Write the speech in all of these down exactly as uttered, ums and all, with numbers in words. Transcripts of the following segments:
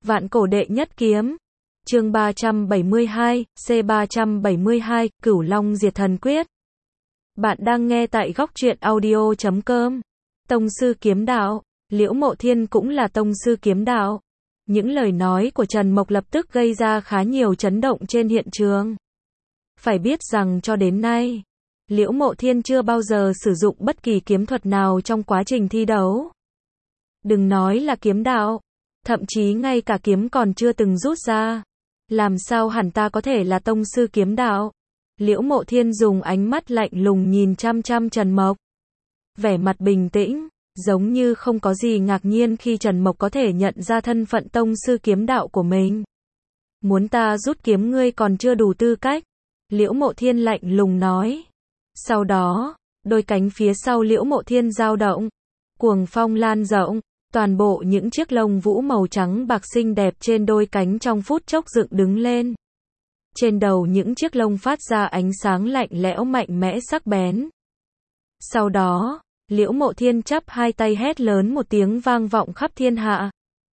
Vạn cổ đệ nhất kiếm. Chương ba trăm bảy mươi hai, C ba trăm bảy mươi hai, Cửu Long Diệt Thần Quyết. Bạn đang nghe tại góc truyện audio chấm com. Tông sư kiếm đạo, Liễu Mộ Thiên cũng là tông sư kiếm đạo. Những lời nói của Trần Mộc lập tức gây ra khá nhiều chấn động trên hiện trường. Phải biết rằng cho đến nay, Liễu Mộ Thiên chưa bao giờ sử dụng bất kỳ kiếm thuật nào trong quá trình thi đấu. Đừng nói là kiếm đạo, thậm chí ngay cả kiếm còn chưa từng rút ra. Làm sao hẳn ta có thể là tông sư kiếm đạo? Liễu Mộ Thiên dùng ánh mắt lạnh lùng nhìn chăm chăm Trần Mộc. Vẻ mặt bình tĩnh, giống như không có gì ngạc nhiên khi Trần Mộc có thể nhận ra thân phận tông sư kiếm đạo của mình. Muốn ta rút kiếm ngươi còn chưa đủ tư cách. Liễu Mộ Thiên lạnh lùng nói. Sau đó, đôi cánh phía sau Liễu Mộ Thiên dao động, cuồng phong lan rộng, toàn bộ những chiếc lông vũ màu trắng bạc xinh đẹp trên đôi cánh trong phút chốc dựng đứng lên. Trên đầu những chiếc lông phát ra ánh sáng lạnh lẽo mạnh mẽ sắc bén. Sau đó, Liễu Mộ Thiên chắp hai tay hét lớn một tiếng vang vọng khắp thiên hạ.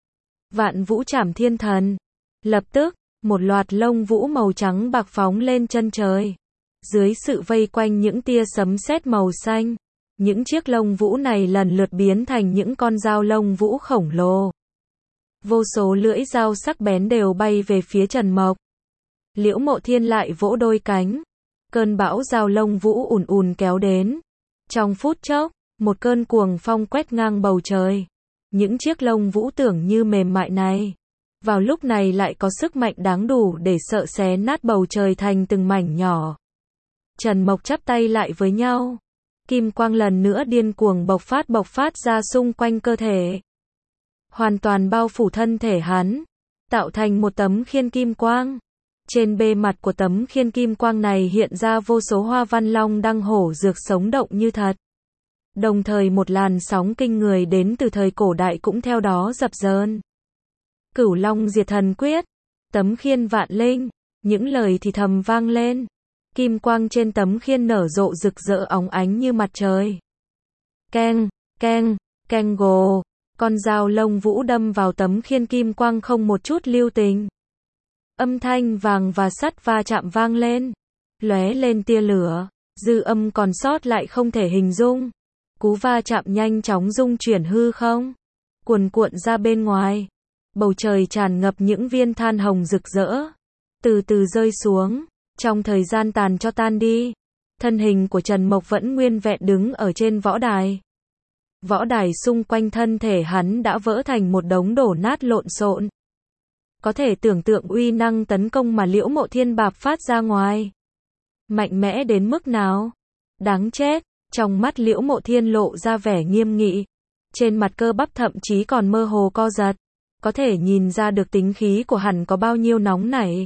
Vạn Vũ Trảm Thiên Thần. Lập tức, một loạt lông vũ màu trắng bạc phóng lên chân trời. Dưới sự vây quanh những tia sấm sét màu xanh, những chiếc lông vũ này lần lượt biến thành những con dao lông vũ khổng lồ. Vô số lưỡi dao sắc bén đều bay về phía Trần Mộc. Liễu Mộ Thiên lại vỗ đôi cánh. Cơn bão dao lông vũ ùn ùn kéo đến. Trong phút chốc, một cơn cuồng phong quét ngang bầu trời. Những chiếc lông vũ tưởng như mềm mại này, vào lúc này lại có sức mạnh đáng đủ để sợ xé nát bầu trời thành từng mảnh nhỏ. Trần Mộc chắp tay lại với nhau. Kim quang lần nữa điên cuồng bộc phát bộc phát ra xung quanh cơ thể. Hoàn toàn bao phủ thân thể hắn, tạo thành một tấm khiên kim quang. Trên bề mặt của tấm khiên kim quang này hiện ra vô số hoa văn long đăng hổ dược sống động như thật. Đồng thời một làn sóng kinh người đến từ thời cổ đại cũng theo đó dập dờn. Cửu Long Diệt Thần Quyết, tấm khiên vạn linh, những lời thì thầm vang lên. Kim quang trên tấm khiên nở rộ rực rỡ óng ánh như mặt trời. Keng, keng, keng gồ, con dao lông vũ đâm vào tấm khiên kim quang không một chút lưu tình. Âm thanh vàng và sắt va chạm vang lên, lóe lên tia lửa, dư âm còn sót lại không thể hình dung. Cú va chạm nhanh chóng rung chuyển hư không, cuồn cuộn ra bên ngoài. Bầu trời tràn ngập những viên than hồng rực rỡ, từ từ rơi xuống. Trong thời gian tàn cho tan đi, thân hình của Trần Mộc vẫn nguyên vẹn đứng ở trên võ đài. Võ đài xung quanh thân thể hắn đã vỡ thành một đống đổ nát lộn xộn. Có thể tưởng tượng uy năng tấn công mà Liễu Mộ Thiên bạp phát ra ngoài. Mạnh mẽ đến mức nào? Đáng chết, trong mắt Liễu Mộ Thiên lộ ra vẻ nghiêm nghị. Trên mặt cơ bắp thậm chí còn mơ hồ co giật. Có thể nhìn ra được tính khí của hắn có bao nhiêu nóng nảy.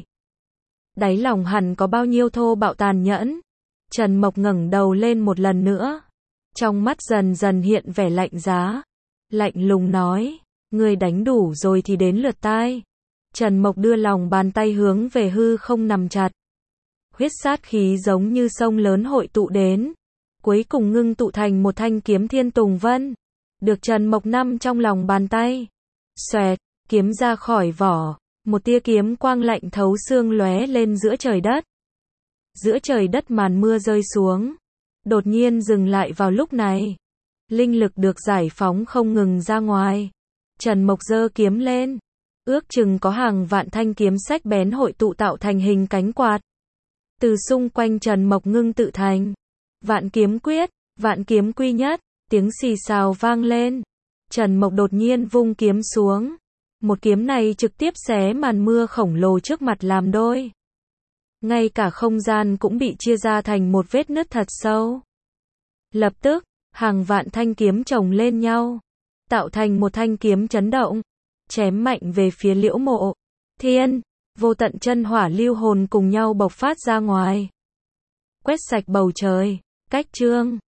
Đáy lòng hắn có bao nhiêu thô bạo tàn nhẫn. Trần Mộc ngẩng đầu lên một lần nữa. Trong mắt dần dần hiện vẻ lạnh giá. Lạnh lùng nói, ngươi đánh đủ rồi thì đến lượt tai. Trần Mộc đưa lòng bàn tay hướng về hư không nằm chặt. Huyết sát khí giống như sông lớn hội tụ đến. Cuối cùng ngưng tụ thành một thanh kiếm Thiên Tùng Vân. Được Trần Mộc nắm trong lòng bàn tay. Xoẹt, kiếm ra khỏi vỏ. Một tia kiếm quang lạnh thấu xương lóe lên giữa trời đất. Giữa trời đất màn mưa rơi xuống. Đột nhiên dừng lại vào lúc này. Linh lực được giải phóng không ngừng ra ngoài. Trần Mộc giơ kiếm lên. Ước chừng có hàng vạn thanh kiếm sắc bén hội tụ tạo thành hình cánh quạt. Từ xung quanh Trần Mộc ngưng tự thành. Vạn kiếm quyết, vạn kiếm quy nhất, tiếng xì xào vang lên. Trần Mộc đột nhiên vung kiếm xuống. Một kiếm này trực tiếp xé màn mưa khổng lồ trước mặt làm đôi. Ngay cả không gian cũng bị chia ra thành một vết nứt thật sâu. Lập tức, hàng vạn thanh kiếm chồng lên nhau, tạo thành một thanh kiếm chấn động, chém mạnh về phía Liễu Mộ Thiên. Vô tận chân hỏa lưu hồn cùng nhau bộc phát ra ngoài, quét sạch bầu trời. Cách chương